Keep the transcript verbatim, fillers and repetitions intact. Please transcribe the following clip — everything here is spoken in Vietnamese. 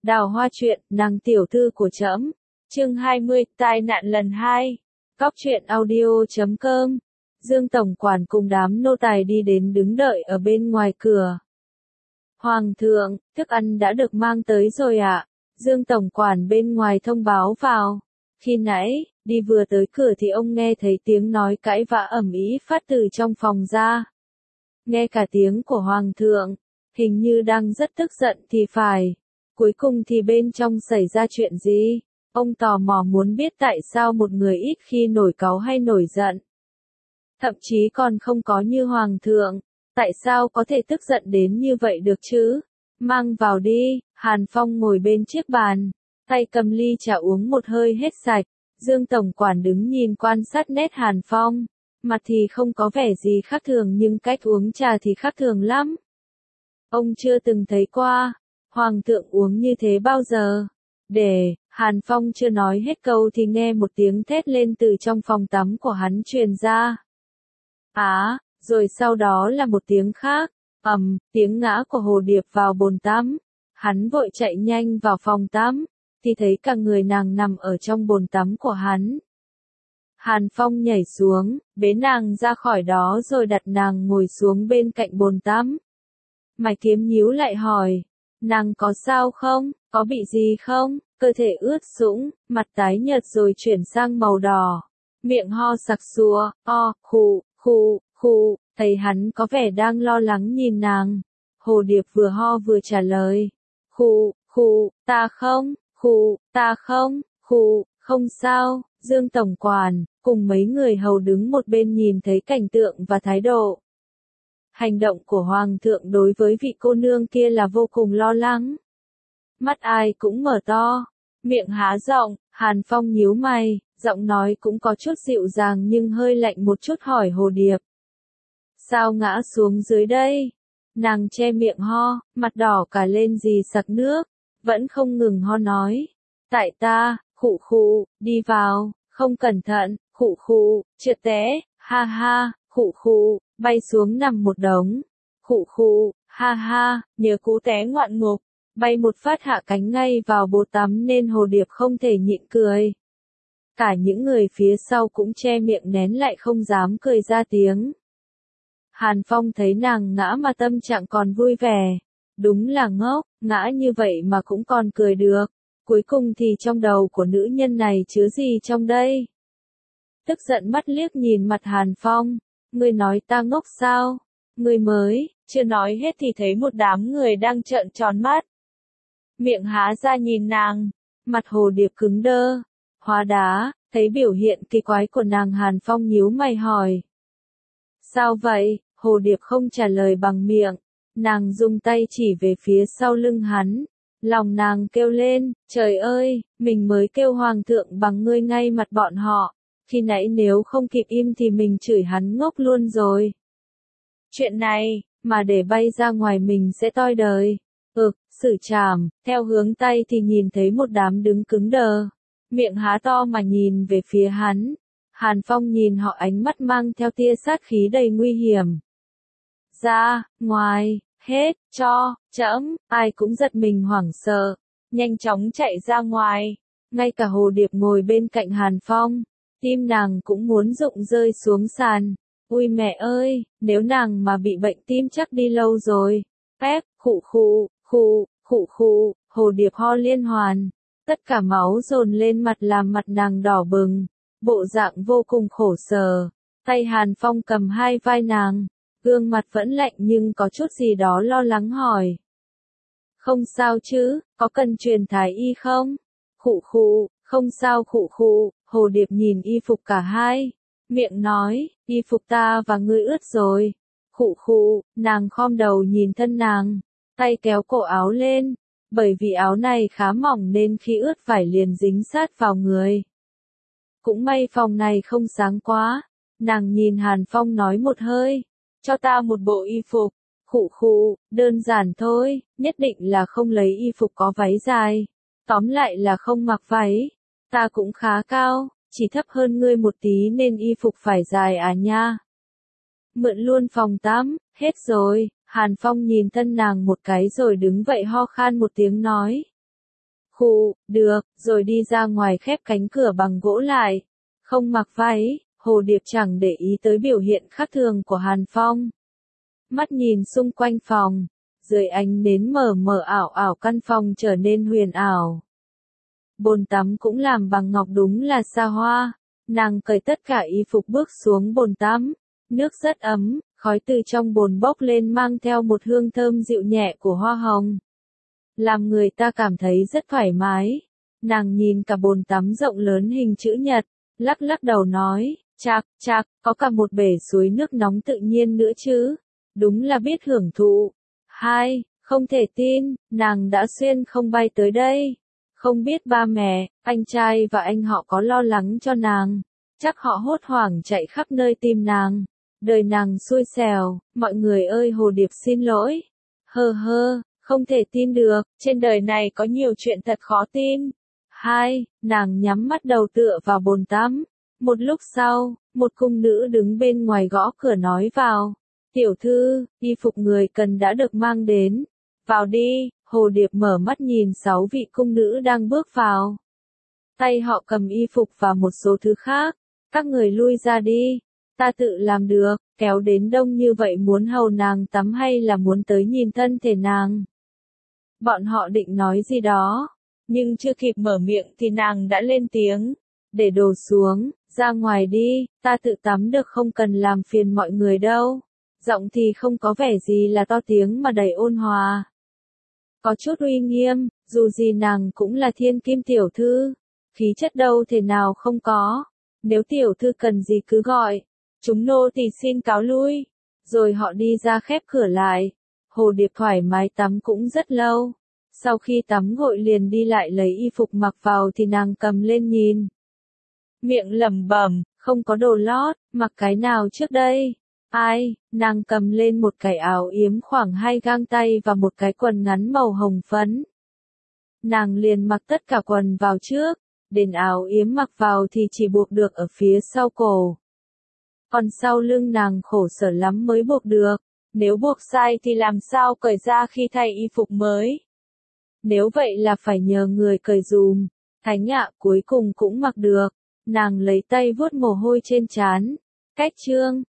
Đào Hoa truyện, nàng tiểu thư của trẫm. Chương hai mươi, tai nạn lần hai. Cóc truyện audio chấm com. Dương tổng quản cùng đám nô tài đi đến đứng đợi ở bên ngoài cửa. Hoàng thượng, thức ăn đã được mang tới rồi ạ. À? Dương tổng quản bên ngoài thông báo vào. Khi nãy, đi vừa tới cửa thì ông nghe thấy tiếng nói cãi vã ầm ĩ phát từ trong phòng ra. Nghe cả tiếng của hoàng thượng, hình như đang rất tức giận thì phải. Cuối cùng thì bên trong xảy ra chuyện gì? Ông tò mò muốn biết tại sao một người ít khi nổi cáu hay nổi giận. Thậm chí còn không có như hoàng thượng. Tại sao có thể tức giận đến như vậy được chứ? Mang vào đi. Hàn Phong ngồi bên chiếc bàn, tay cầm ly trà uống một hơi hết sạch. Dương tổng quản đứng nhìn quan sát nét Hàn Phong. Mặt thì không có vẻ gì khác thường nhưng cách uống trà thì khác thường lắm. Ông chưa từng thấy qua hoàng thượng uống như thế bao giờ. Để, Hàn Phong chưa nói hết câu thì nghe một tiếng thét lên từ trong phòng tắm của hắn truyền ra. Á, rồi sau đó là một tiếng khác, ầm, tiếng ngã của hồ điệp vào bồn tắm. Hắn vội chạy nhanh vào phòng tắm, thì thấy cả người nàng nằm ở trong bồn tắm của hắn. Hàn Phong nhảy xuống, bế nàng ra khỏi đó rồi đặt nàng ngồi xuống bên cạnh bồn tắm. Mày Kiếm nhíu lại hỏi, nàng có sao không, có bị gì không? Cơ thể ướt sũng, mặt tái nhợt rồi chuyển sang màu đỏ, miệng ho sặc sụa, o, khụ, khụ, khụ, thấy hắn có vẻ đang lo lắng nhìn nàng. Hồ điệp vừa ho vừa trả lời, khụ, khụ, ta không, khụ, ta không, khụ, không sao. Dương tổng quản, cùng mấy người hầu đứng một bên nhìn thấy cảnh tượng và thái độ. Hành động của hoàng thượng đối với vị cô nương kia là vô cùng lo lắng. Mắt ai cũng mở to, miệng há rộng. Hàn Phong nhíu mày, giọng nói cũng có chút dịu dàng nhưng hơi lạnh một chút hỏi hồ điệp. Sao ngã xuống dưới đây? Nàng che miệng ho, mặt đỏ cả lên rì sặc nước, vẫn không ngừng ho nói. Tại ta, khụ khụ, đi vào, không cẩn thận, khụ khụ, trượt té, ha ha, khụ khụ, bay xuống nằm một đống. Khụ khụ, ha ha, nhớ cú té ngoạn mục, bay một phát hạ cánh ngay vào bồn tắm nên hồ điệp không thể nhịn cười. Cả những người phía sau cũng che miệng nén lại không dám cười ra tiếng. Hàn Phong thấy nàng ngã mà tâm trạng còn vui vẻ. Đúng là ngốc, ngã như vậy mà cũng còn cười được. Cuối cùng thì trong đầu của nữ nhân này chứa gì trong đây? Tức giận mắt liếc nhìn mặt Hàn Phong. Ngươi nói ta ngốc sao? Ngươi mới, chưa nói hết thì thấy một đám người đang trợn tròn mắt. Miệng há ra nhìn nàng. Mặt hồ điệp cứng đơ. Hóa đá, thấy biểu hiện kỳ quái của nàng Hàn Phong nhíu mày hỏi. Sao vậy? Hồ điệp không trả lời bằng miệng. Nàng dùng tay chỉ về phía sau lưng hắn. Lòng nàng kêu lên, trời ơi, mình mới kêu hoàng thượng bằng ngươi ngay mặt bọn họ. Khi nãy nếu không kịp im thì mình chửi hắn ngốc luôn rồi. Chuyện này, mà để bay ra ngoài mình sẽ toi đời. Ực, xử trảm, theo hướng tay thì nhìn thấy một đám đứng cứng đờ. Miệng há to mà nhìn về phía hắn. Hàn Phong nhìn họ ánh mắt mang theo tia sát khí đầy nguy hiểm. Ra, ngoài, hết, cho, trẫm, ai cũng giật mình hoảng sợ, nhanh chóng chạy ra ngoài. Ngay cả hồ điệp ngồi bên cạnh Hàn Phong, tim nàng cũng muốn rụng rơi xuống sàn. Ui mẹ ơi, nếu nàng mà bị bệnh tim chắc đi lâu rồi. Phép, khụ khụ, khụ, khụ khụ, hồ điệp ho liên hoàn. Tất cả máu dồn lên mặt làm mặt nàng đỏ bừng, bộ dạng vô cùng khổ sở. Tay Hàn Phong cầm hai vai nàng, gương mặt vẫn lạnh nhưng có chút gì đó lo lắng hỏi. Không sao chứ, có cần truyền thái y không? Khụ khụ, không sao khụ khụ, hồ điệp nhìn y phục cả hai. Miệng nói, y phục ta và ngươi ướt rồi. Khụ khụ, nàng khom đầu nhìn thân nàng, tay kéo cổ áo lên. Bởi vì áo này khá mỏng nên khi ướt vải liền dính sát vào người. Cũng may phòng này không sáng quá. Nàng nhìn Hàn Phong nói một hơi. Cho ta một bộ y phục. Khụ khụ, đơn giản thôi, nhất định là không lấy y phục có váy dài. Tóm lại là không mặc váy. Ta cũng khá cao, chỉ thấp hơn ngươi một tí nên y phục phải dài à nha. Mượn luôn phòng tắm, hết rồi. Hàn Phong nhìn thân nàng một cái rồi đứng vậy ho khan một tiếng nói. Khụ, được, rồi đi ra ngoài khép cánh cửa bằng gỗ lại. Không mặc váy, Hồ Điệp chẳng để ý tới biểu hiện khác thường của Hàn Phong. Mắt nhìn xung quanh phòng, dưới ánh nến mờ mờ ảo ảo căn phòng trở nên huyền ảo. Bồn tắm cũng làm bằng ngọc đúng là xa hoa. Nàng cởi tất cả y phục bước xuống bồn tắm. Nước rất ấm, khói từ trong bồn bốc lên mang theo một hương thơm dịu nhẹ của hoa hồng. Làm người ta cảm thấy rất thoải mái. Nàng nhìn cả bồn tắm rộng lớn hình chữ nhật, lắc lắc đầu nói, chạc, chạc, có cả một bể suối nước nóng tự nhiên nữa chứ. Đúng là biết hưởng thụ. Hai, không thể tin, nàng đã xuyên không bay tới đây. Không biết ba mẹ, anh trai và anh họ có lo lắng cho nàng. Chắc họ hốt hoảng chạy khắp nơi tìm nàng. Đời nàng xui xẻo, mọi người ơi Hồ Điệp xin lỗi. Hơ hơ, không thể tin được, trên đời này có nhiều chuyện thật khó tin. Hai, nàng nhắm mắt đầu tựa vào bồn tắm. Một lúc sau, một cung nữ đứng bên ngoài gõ cửa nói vào. Tiểu thư, y phục người cần đã được mang đến. Vào đi, Hồ Điệp mở mắt nhìn sáu vị cung nữ đang bước vào. Tay họ cầm y phục và một số thứ khác. Các người lui ra đi. Ta tự làm được, kéo đến đông như vậy muốn hầu nàng tắm hay là muốn tới nhìn thân thể nàng. Bọn họ định nói gì đó, nhưng chưa kịp mở miệng thì nàng đã lên tiếng. Để đồ xuống, ra ngoài đi, ta tự tắm được không cần làm phiền mọi người đâu. Giọng thì không có vẻ gì là to tiếng mà đầy ôn hòa. Có chút uy nghiêm, dù gì nàng cũng là thiên kim tiểu thư. Khí chất đâu thể nào không có. Nếu tiểu thư cần gì cứ gọi. Chúng nô tỳ xin cáo lui. Rồi họ đi ra khép cửa lại. Hồ Điệp thoải mái tắm cũng rất lâu. Sau khi tắm gội liền đi lại lấy y phục mặc vào thì nàng cầm lên nhìn. Miệng lẩm bẩm, không có đồ lót, mặc cái nào trước đây? Ai, nàng cầm lên một cái áo yếm khoảng hai gang tay và một cái quần ngắn màu hồng phấn. Nàng liền mặc tất cả quần vào trước, đến áo yếm mặc vào thì chỉ buộc được ở phía sau cổ. Còn sau lưng nàng khổ sở lắm mới buộc được, nếu buộc sai thì làm sao cởi ra khi thay y phục mới. Nếu vậy là phải nhờ người cởi dùm, Thánh ạ cuối cùng cũng mặc được, nàng lấy tay vuốt mồ hôi trên trán. Cách chương